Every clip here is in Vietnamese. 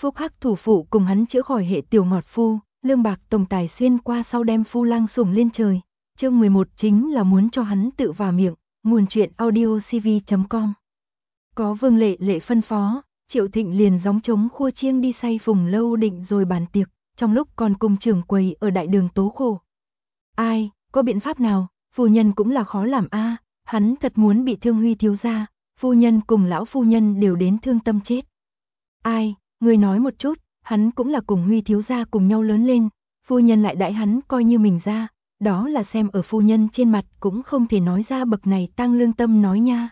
Phúc Hắc thủ phụ cùng hắn chữa khỏi hệ tiểu ngọt phu, lương bạc tổng tài xuyên qua sau đem phu lang sủng lên trời. Chương 11 chính là muốn cho hắn tự vào miệng, nguồn truyện audiocv.com. Có Vương Lệ Lệ phân phó, Triệu Thịnh liền gióng trống khua chiêng đi say Phùng Lâu Định rồi bàn tiệc, trong lúc còn cùng trưởng quầy ở đại đường tố khổ. Ai, có biện pháp nào, phu nhân cũng là khó làm a, hắn thật muốn bị thương Huy thiếu gia, phu nhân cùng lão phu nhân đều đến thương tâm chết. Ai, người nói một chút, hắn cũng là cùng Huy thiếu gia cùng nhau lớn lên, phu nhân lại đãi hắn coi như mình ra, đó là xem ở phu nhân trên mặt cũng không thể nói ra bậc này tăng lương tâm nói nha.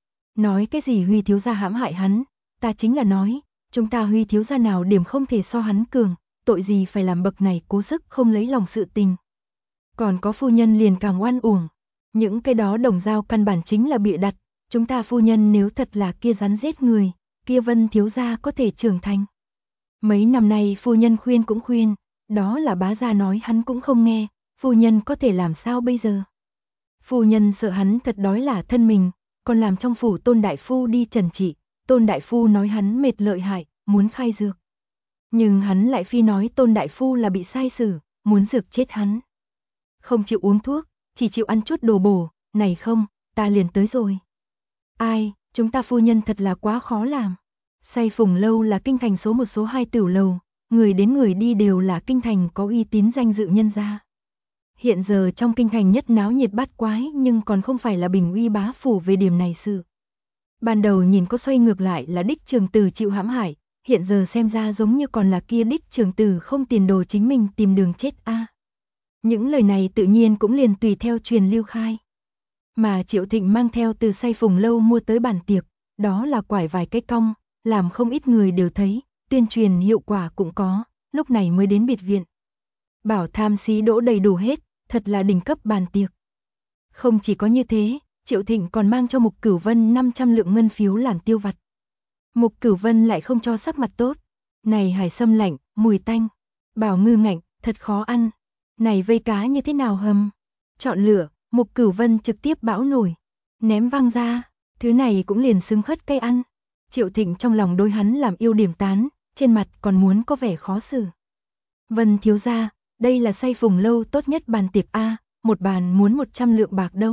Nói cái gì Huy thiếu gia hãm hại hắn, ta chính là nói, chúng ta Huy thiếu gia nào điểm không thể so hắn cường, tội gì phải làm bậc này cố sức không lấy lòng sự tình. Còn có phu nhân liền càng oan uổng, những cái đó đồng dao căn bản chính là bịa đặt, chúng ta phu nhân nếu thật là kia rắn giết người, kia Vân thiếu gia có thể trưởng thành. Mấy năm nay phu nhân khuyên cũng khuyên, đó là bá gia nói hắn cũng không nghe, phu nhân có thể làm sao bây giờ. Phu nhân sợ hắn thật đói là thân mình, còn làm trong phủ Tôn đại phu đi trần trị, Tôn đại phu nói hắn mệt lợi hại, muốn khai dược. Nhưng hắn lại phi nói Tôn đại phu là bị sai xử, muốn dược chết hắn. Không chịu uống thuốc, chỉ chịu ăn chút đồ bổ, này không, ta liền tới rồi. Ai, chúng ta phu nhân thật là quá khó làm. Say Phùng Lâu là kinh thành số 1 số 2 tửu lầu, người đến người đi đều là kinh thành có uy tín danh dự nhân gia. Hiện giờ trong kinh thành nhất náo nhiệt bát quái nhưng còn không phải là Bình Uy bá phủ về điểm này sự. Ban đầu nhìn có xoay ngược lại là đích trường tử chịu hãm hại, hiện giờ xem ra giống như còn là kia đích trường tử không tiền đồ chính mình tìm đường chết a. Những lời này tự nhiên cũng liền tùy theo truyền lưu khai. Mà Triệu Thịnh mang theo từ Say Phùng Lâu mua tới bàn tiệc, đó là quải vài cái cong, làm không ít người đều thấy, tuyên truyền hiệu quả cũng có, lúc này mới đến biệt viện. Bảo tham xí đỗ đầy đủ hết, thật là đỉnh cấp bàn tiệc. Không chỉ có như thế, Triệu Thịnh còn mang cho Mục Cửu Vân 500 lượng ngân phiếu làm tiêu vặt. Mục Cửu Vân lại không cho sắc mặt tốt, này hải sâm lạnh, mùi tanh, bảo ngư ngạnh, thật khó ăn, này vây cá như thế nào hầm. Chọn lựa, Mục Cửu Vân trực tiếp bão nổi, ném văng ra, thứ này cũng liền xứng khất cây ăn. Triệu Thịnh trong lòng đối hắn làm yêu điểm tán, trên mặt còn muốn có vẻ khó xử. Vân thiếu gia, đây là Say Phùng Lâu tốt nhất bàn tiệc a, một bàn muốn 100 lượng bạc đâu.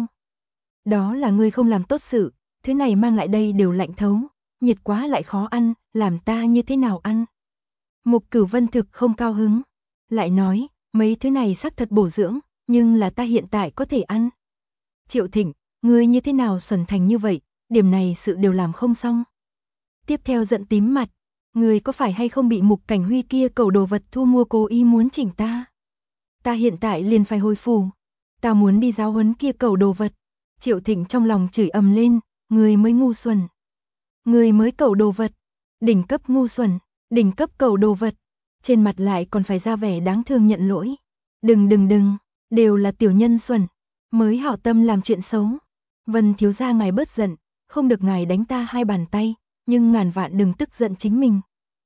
Đó là ngươi không làm tốt sự, thứ này mang lại đây đều lạnh thấu, nhiệt quá lại khó ăn, làm ta như thế nào ăn. Mục Cửu Vân thực không cao hứng, lại nói, mấy thứ này sắc thật bổ dưỡng, nhưng là ta hiện tại có thể ăn. Triệu Thịnh, ngươi như thế nào xuẩn thành như vậy, điểm này sự đều làm không xong. Tiếp theo giận tím mặt, ngươi có phải hay không bị Mục Cảnh Huy kia cẩu đồ vật thu mua cố ý muốn chỉnh ta? Ta hiện tại liền phải hồi phủ, ta muốn đi giáo huấn kia cẩu đồ vật. Triệu Thịnh trong lòng chửi ầm lên, ngươi mới ngu xuẩn. Ngươi mới cẩu đồ vật, đỉnh cấp ngu xuẩn, đỉnh cấp cẩu đồ vật. Trên mặt lại còn phải ra vẻ đáng thương nhận lỗi. Đừng, đều là tiểu nhân xuẩn, mới hảo tâm làm chuyện xấu. Vân thiếu gia ngài bớt giận, không được ngài đánh ta 2 bàn tay, nhưng ngàn vạn đừng tức giận chính mình.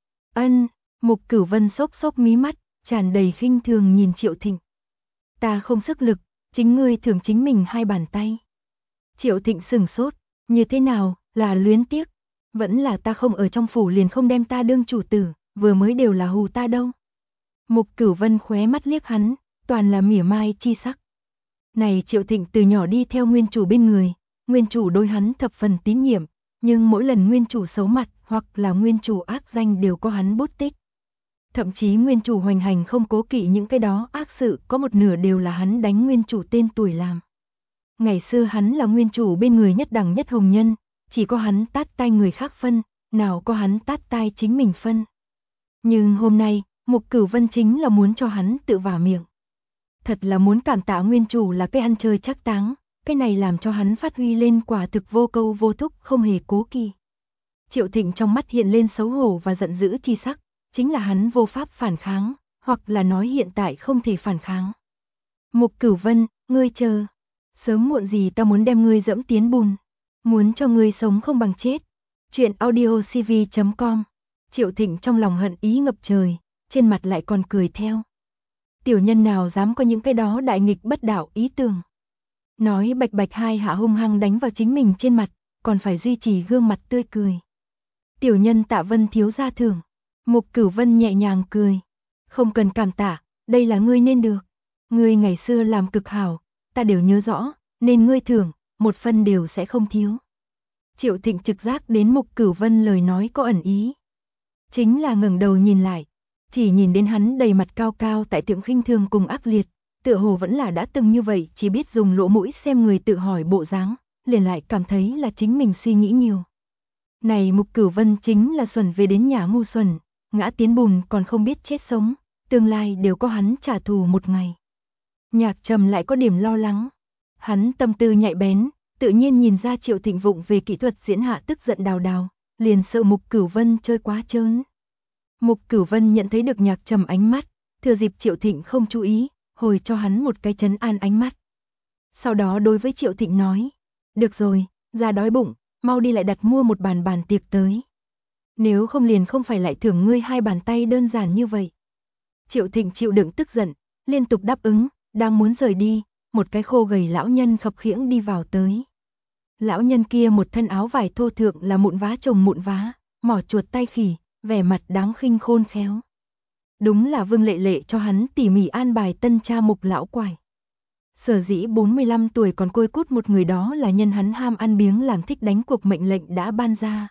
Ân, Mục Cửu Vân xốc xốc mí mắt, tràn đầy khinh thường nhìn Triệu Thịnh. Ta không sức lực, chính ngươi thưởng chính mình 2 bàn tay. Triệu Thịnh sừng sốt, như thế nào, là luyến tiếc, vẫn là ta không ở trong phủ liền không đem ta đương chủ tử, vừa mới đều là hù ta đâu. Mục Cửu Vân khóe mắt liếc hắn, toàn là mỉa mai chi sắc. Này Triệu Thịnh từ nhỏ đi theo nguyên chủ bên người, nguyên chủ đối hắn thập phần tín nhiệm, nhưng mỗi lần nguyên chủ xấu mặt hoặc là nguyên chủ ác danh đều có hắn bút tích. Thậm chí nguyên chủ hoành hành không cố kỵ những cái đó ác sự có một nửa đều là hắn đánh nguyên chủ tên tuổi làm. Ngày xưa hắn là nguyên chủ bên người nhất đẳng nhất hồng nhân, chỉ có hắn tát tai người khác phân, nào có hắn tát tai chính mình phân. Nhưng hôm nay, Mục Cửu Vân chính là muốn cho hắn tự vả miệng. Thật là muốn cảm tạ nguyên chủ là cái ăn chơi chắc táng, cái này làm cho hắn phát huy lên quả thực vô câu vô thúc không hề cố kỵ. Triệu Thịnh trong mắt hiện lên xấu hổ và giận dữ chi sắc, chính là hắn vô pháp phản kháng, hoặc là nói hiện tại không thể phản kháng. Mục Cửu Vân, ngươi chờ, sớm muộn gì ta muốn đem ngươi dẫm tiến bùn, muốn cho ngươi sống không bằng chết. Chuyện audiocv.com. Triệu Thịnh trong lòng hận ý ngập trời, trên mặt lại còn cười theo. Tiểu nhân nào dám có những cái đó đại nghịch bất đạo ý tưởng. Nói bạch bạch 2 hạ hung hăng đánh vào chính mình trên mặt, còn phải duy trì gương mặt tươi cười. Tiểu nhân tạ Vân thiếu gia thưởng. Mục Cửu Vân nhẹ nhàng cười. Không cần cảm tạ, đây là ngươi nên được. Ngươi ngày xưa làm cực hảo, ta đều nhớ rõ, nên ngươi thưởng, một phân đều sẽ không thiếu. Triệu Thịnh trực giác đến Mục Cửu Vân lời nói có ẩn ý. Chính là ngẩng đầu nhìn lại, chỉ nhìn đến hắn đầy mặt cao cao tại thượng khinh thường cùng ác liệt, tựa hồ vẫn là đã từng như vậy, chỉ biết dùng lỗ mũi xem người tự hỏi bộ dáng, liền lại cảm thấy là chính mình suy nghĩ nhiều. Này Mục Cửu Vân chính là xuẩn về đến nhà ngu xuẩn, ngã tiến bùn còn không biết chết sống, tương lai đều có hắn trả thù một ngày. Nhạc Trầm lại có điểm lo lắng. Hắn tâm tư nhạy bén, tự nhiên nhìn ra Triệu Thịnh vụng về kỹ thuật diễn hạ tức giận đào đào, liền sợ Mục Cửu Vân chơi quá trớn. Mục Cửu Vân nhận thấy được Nhạc Trầm ánh mắt, thừa dịp Triệu Thịnh không chú ý, hồi cho hắn một cái trấn an ánh mắt. Sau đó đối với Triệu Thịnh nói, được rồi, ra đói bụng, mau đi lại đặt mua một bàn tiệc tới. Nếu không liền không phải lại thưởng ngươi 2 bàn tay đơn giản như vậy. Triệu Thịnh chịu đựng tức giận, liên tục đáp ứng, đang muốn rời đi, một cái khô gầy lão nhân khập khiễng đi vào tới. Lão nhân kia một thân áo vải thô thượng là mụn vá chồng mụn vá, mỏ chuột tay khỉ, vẻ mặt đáng khinh khôn khéo. Đúng là Vương Lệ Lệ cho hắn tỉ mỉ an bài tân cha Mục lão quải. Sở dĩ 45 tuổi còn côi cút một người đó là nhân hắn ham ăn biếng làm thích đánh cuộc mệnh lệnh đã ban ra.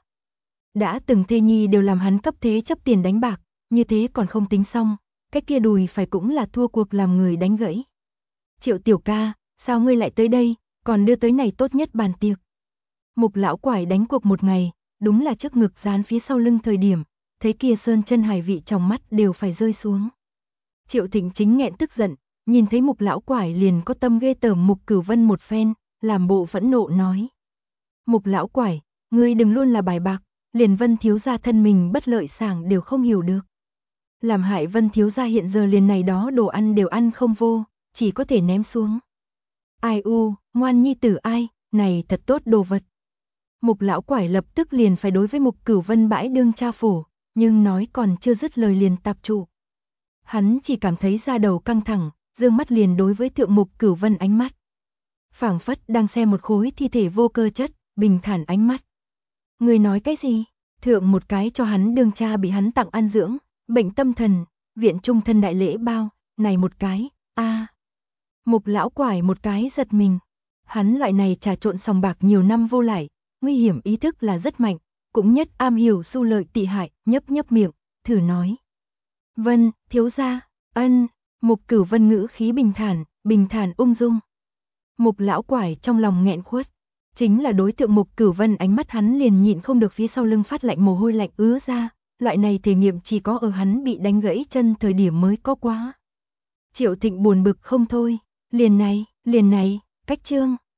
Đã từng thê nhi đều làm hắn cấp thế chấp tiền đánh bạc, như thế còn không tính xong, cái kia đùi phải cũng là thua cuộc làm người đánh gãy. Triệu tiểu ca, sao ngươi lại tới đây, còn đưa tới này tốt nhất bàn tiệc. Mục lão quải đánh cuộc một ngày, đúng là trước ngực dán phía sau lưng thời điểm, thấy kia sơn chân hải vị trong mắt đều phải rơi xuống. Triệu Thịnh chính nghẹn tức giận, nhìn thấy Mục lão quải liền có tâm ghê tởm Mục Cửu Vân một phen, làm bộ phẫn nộ nói. Mục lão quải, ngươi đừng luôn là bài bạc, liền Vân thiếu gia thân mình bất lợi sảng đều không hiểu được. Làm hại Vân thiếu gia hiện giờ liền này đó đồ ăn đều ăn không vô, chỉ có thể ném xuống. Ai u, ngoan nhi tử ai, này thật tốt đồ vật. Mục lão quải lập tức liền phải đối với Mục Cửu Vân bãi đương cha phổ, nhưng nói còn chưa dứt lời liền tạp trụ. Hắn chỉ cảm thấy da đầu căng thẳng, dương mắt liền đối với thượng Mục Cửu Vân ánh mắt. Phảng phất đang xem một khối thi thể vô cơ chất, bình thản ánh mắt. Người nói cái gì? Thượng một cái cho hắn đương cha bị hắn tặng ăn dưỡng, bệnh tâm thần, viện trung thân đại lễ bao, này một cái, Mục lão quải một cái giật mình. Hắn loại này trà trộn sòng bạc nhiều năm vô lại, nguy hiểm ý thức là rất mạnh, cũng nhất am hiểu xu lợi tị hại, nhấp miệng, thử nói. Vân, thiếu gia, ân, Mục Cửu Vân ngữ khí bình thản ung dung. Mục lão quải trong lòng nghẹn khuất, chính là đối tượng Mục Cửu Vân ánh mắt hắn liền nhịn không được phía sau lưng phát lạnh mồ hôi lạnh ứa ra, loại này thể nghiệm chỉ có ở hắn bị đánh gãy chân thời điểm mới có quá. Triệu Thịnh buồn bực không thôi, liền này, cách chương